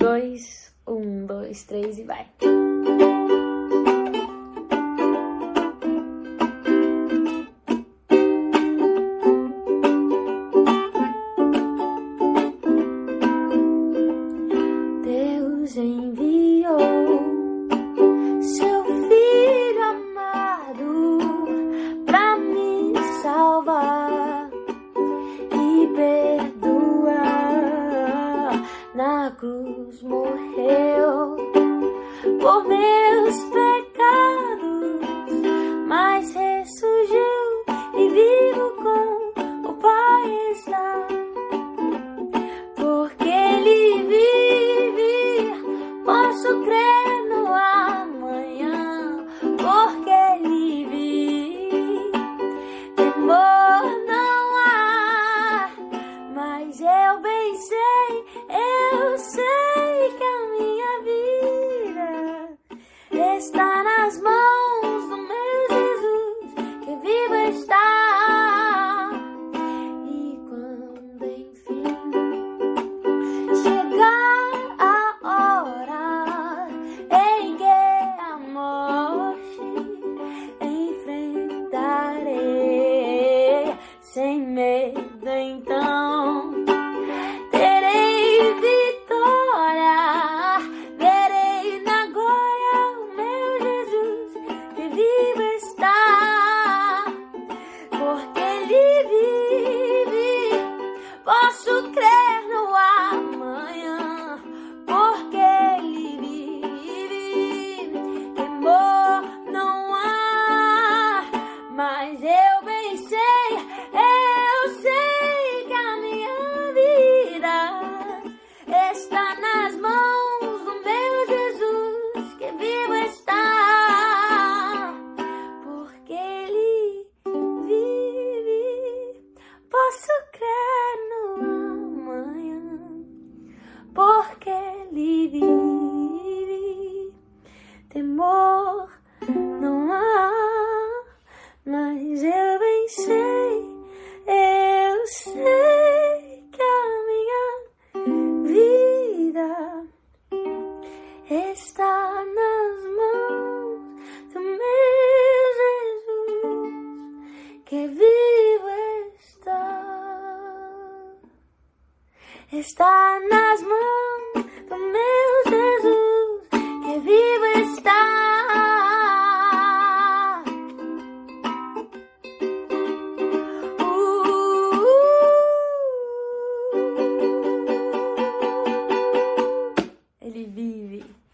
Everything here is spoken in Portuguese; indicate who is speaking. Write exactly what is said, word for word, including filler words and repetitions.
Speaker 1: dois, um, dois, três e vai. Deus enviou seu Filho amado pra me salvar e perdoar. Na cruz morreu por meus pecados, mas ressurgiu e vivo com o Pai está. Porque Ele vive, posso crer no amanhã. Porque Ele vive, temor não há, mas eu bem sei, eu sei que a minha vida está nas mãos do meu Jesus, que vivo está. E quando enfim chegar a hora em que a morte enfrentarei sem medo, então terei vitória, verei na glória o meu Jesus, que vivo está. Porque Ele vive, posso crer no amanhã. Porque Ele vive, temor não há, mas eu bem sei, eu sei que a minha vida está nas mãos do meu Jesus, que vivo está. Porque Ele vive, posso crer no amanhã. Porque Ele vive, temor não há, mas eu bem sei, eu sei que a minha vida está nas mãos do meu Jesus, que vivo está. Está nas mãos do meu Jesus, que vivo está. Uh, Ele vive.